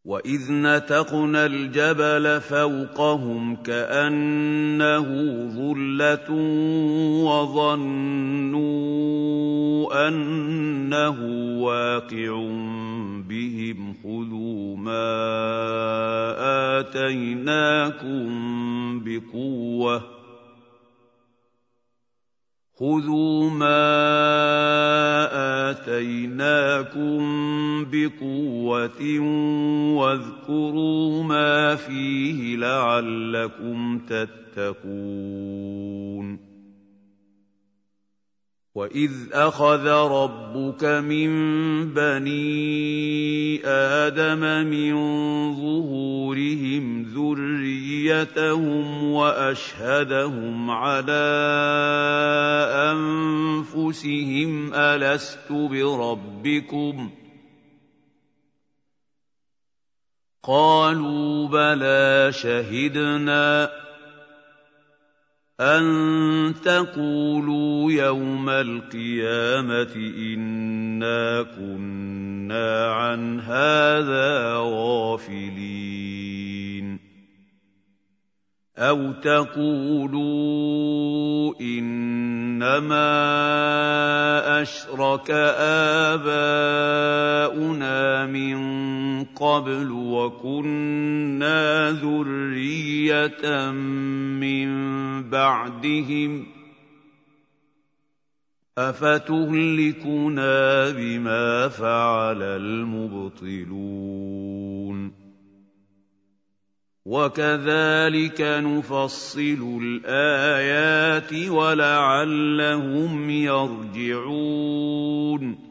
وَإِذْ نَتَقْنَا الْجَبَلَ فَوْقَهُمْ كَأَنَّهُ ظُلَّةٌ وَظَنُّوا أَنَّهُ واقِعٌ بِهِمْ خُذُوا مَا آتَيْنَاكُم بِقُوَّةٍ وَاذْكُرُوا مَا فِيهِ لَعَلَّكُمْ تَتَّقُونَ وَإِذْ أَخَذَ رَبُّكَ مِن بَنِي آدَمَ مِن ظُهُورِهِمْ ذُرِّيَّتَهُمْ وَأَشْهَدَهُمْ عَلَىٰ أَنفُسِهِمْ أَلَسْتُ بِرَبِّكُمْ ۖ قَالُوا بَلَىٰ شَهِدْنَا أَن تَقُولُوا يَوْمَ الْقِيَامَةِ إِنَّا كُنَّا عَنْ هَٰذَا غَافِلِينَ أَوْ تَقُولُوا إِنَّمَا أَشْرَكَ آبَاؤُنَا مِن قَبْلُ وَكُنَّا ذُرِّيَّةً مِّن بَعْدِهِمْ ۖ أَفَتُهْلِكُنَا بِمَا فَعَلَ الْمُبْطِلُونَ وَكَذَٰلِكَ نُفَصِّلُ الْآيَاتِ وَلَعَلَّهُمْ يَرْجِعُونَ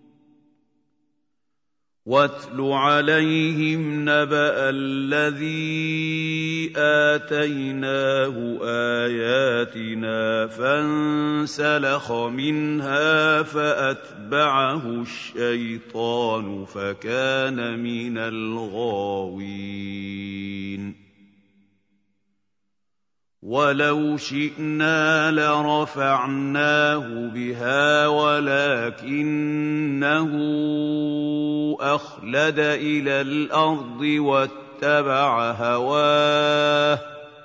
وَاتْلُ عَلَيْهِمْ نَبَأَ الَّذِي آتَيْنَاهُ آيَاتِنَا فَانسَلَخَ مِنْهَا فَأَتْبَعَهُ الشَّيْطَانُ فَكَانَ مِنَ الْغَاوِينَ وَلَوْ شِئْنَا لَرَفَعْنَاهُ بِهَا وَلَٰكِنَّهُ أَخْلَدَ إِلَى الْأَرْضِ وَاتَّبَعَ هَوَاهُ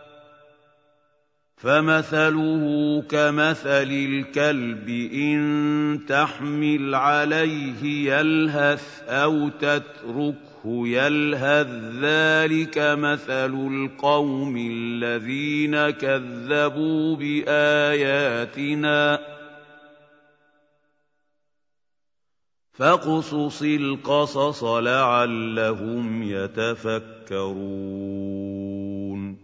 فَمَثَلُهُ كَمَثَلِ الْكَلْبِ إِن تَحْمِلْ عَلَيْهِ يَلْهَثْ أَوْ تَتْرُكْهُ يَلْهَث ۚ ذَٰلِكَ مَثَلُ الْقَوْمِ الَّذِينَ كَذَّبُوا بِآيَاتِنَا ۚ فَاقْصُصِ الْقَصَصَ لَعَلَّهُمْ يَتَفَكَّرُونَ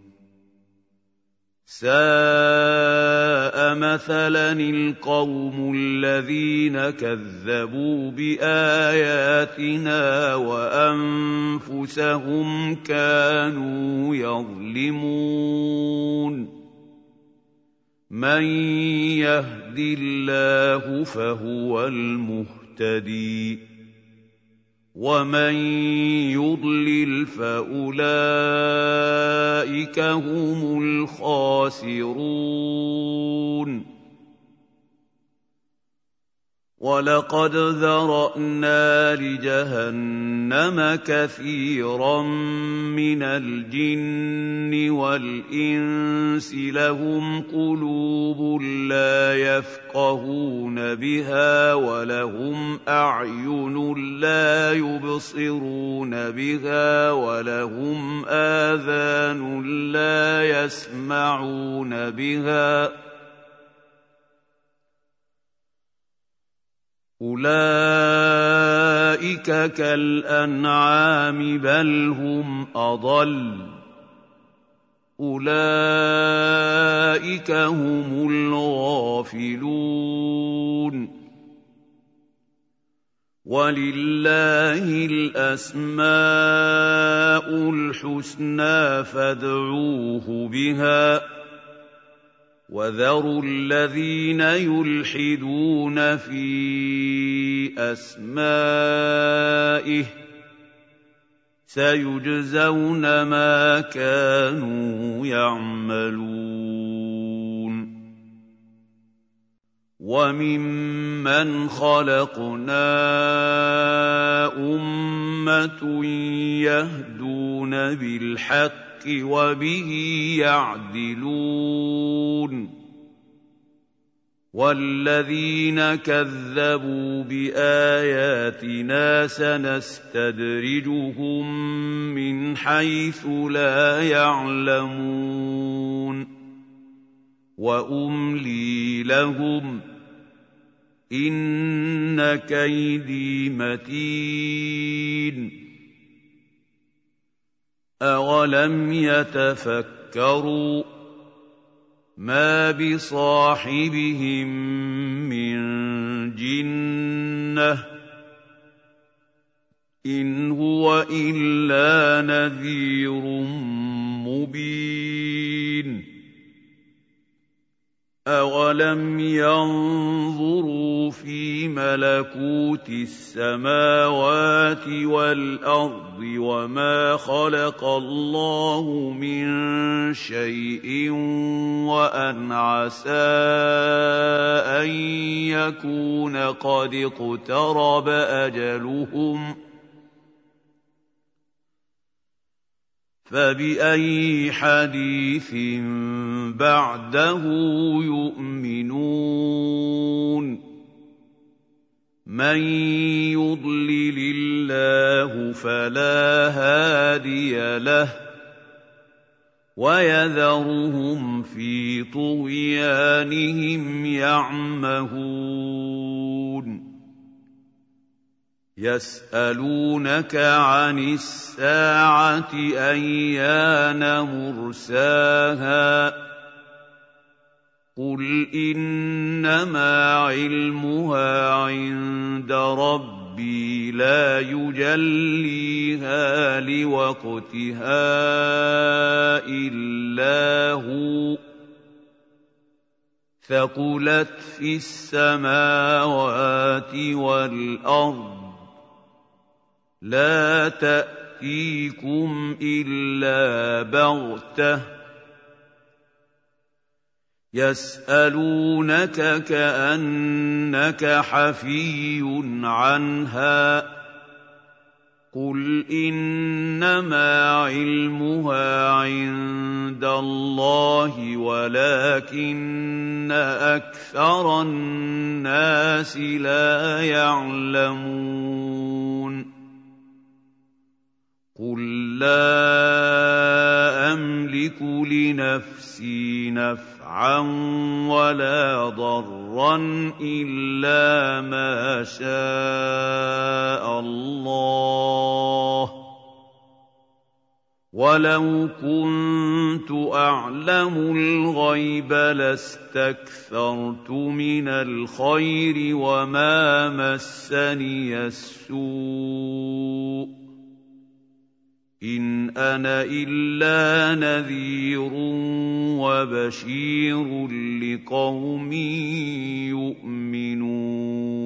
سَاءَ مَثَلًا الْقَوْمُ الَّذِينَ كَذَّبُوا بِآيَاتِنَا وَأَنفُسَهُمْ كَانُوا يَظْلِمُونَ مَن يَهْدِ اللَّهُ فَهُوَ الْمُهْتَدِي ۖ وَمَن يُضْلِلْ فَأُولَٰئِكَ هُمُ الْخَاسِرُونَ وَلَقَدْ ذَرَأْنَا لِجَهَنَّمَ كَثِيرًا مِّنَ الْجِنِّ وَالْإِنسِ لَهُمْ قُلُوبٌ لَّا يَفْقَهُونَ بِهَا وَلَهُمْ أَعْيُنٌ لَّا يُبْصِرُونَ بِهَا وَلَهُمْ آذَانٌ لَّا يَسْمَعُونَ بِهَا ۚ أُولَٰئِكَ كَالْأَنْعَامِ بَلْ هُمْ أَضَلُّ ۚ أُولَٰئِكَ هُمُ الْغَافِلُونَ وَلِلَّهِ الْأَسْمَاءُ الْحُسْنَىٰ فَادْعُوهُ بِهَا ۖ وَذَرُوا الَّذِينَ يُلْحِدُونَ فِي أَسْمَائِهِ ۚ سَيُجْزَوْنَ مَا كَانُوا يَعْمَلُونَ وَمِمَّنْ خَلَقْنَا أُمَّةٌ يَهْدُونَ بِالْحَقِّ وَبِهِ يَعْدِلُونَ وَالَّذِينَ كَذَّبُوا بِآيَاتِنَا سَنَسْتَدْرِجُهُم مِّنْ حَيْثُ لَا يَعْلَمُونَ وَأُمْلِي لَهُمْ ۚ إِنَّ كَيْدِي مَتِينٌ أَوَلَمْ يَتَفَكَّرُوا مَا بِصَاحِبِهِم مِّن جِنَّةٍ ۚ إِنْ هُوَ إِلَّا نَذِيرٌ مُّبِينٌ أَوَلَمْ يَنظُرُوا فِي مَلَكُوتِ السَّمَاوَاتِ وَالْأَرْضِ وَمَا خَلَقَ اللَّهُ مِن شَيْءٍ وَأَنْ عَسَىٰ أَن يَكُونَ قَدِ اقْتَرَبَ أَجَلُهُمْ ۖ فَبِأَيِّ حَدِيثٍ بَعْدَهُ يُؤْمِنُونَ مَن يُضْلِلِ اللَّهُ فَلَا هَادِيَ لَهُ وَيَذَرُهُمْ فِي طُغْيَانِهِمْ يَعْمَهُونَ يَسْأَلُونَكَ عَنِ السَّاعَةِ أَيَّانَ مُرْسَاهَا ۖ قُلْ إِنَّمَا عِلْمُهَا عِندَ رَبِّي لَا يُجَلِّيهَا لِوَقْتِهَا إِلَّا هُوَ ۚ ثَقُلَتْ فِي السَّمَاوَاتِ وَالْأَرْضِ لَا تَأْتِيكُمْ إِلَّا بَغْتَةً يَسْأَلُونَكَ كَأَنَّكَ حَفِيٌّ عَنْهَا ۖ قُلْ إِنَّمَا عِلْمُهَا عِندَ اللَّهِ وَلَٰكِنَّ أَكْثَرَ النَّاسِ لَا يَعْلَمُونَ قُل لَّا أَمْلِكُ لِنَفْسِي نَفْعًا وَلَا ضَرًّا إِلَّا مَا شَاءَ اللَّهُ ۗ وَلَوْ كُنتُ أَعْلَمُ الْغَيْبَ لَاسْتَكْثَرْتُ مِنَ الْخَيْرِ وَمَا مَسَّنِيَ السُّوءُ ۚ إِنْ أَنَا إِلَّا نَذِيرٌ وَبَشِيرٌ لِّقَوْمٍ يُؤْمِنُونَ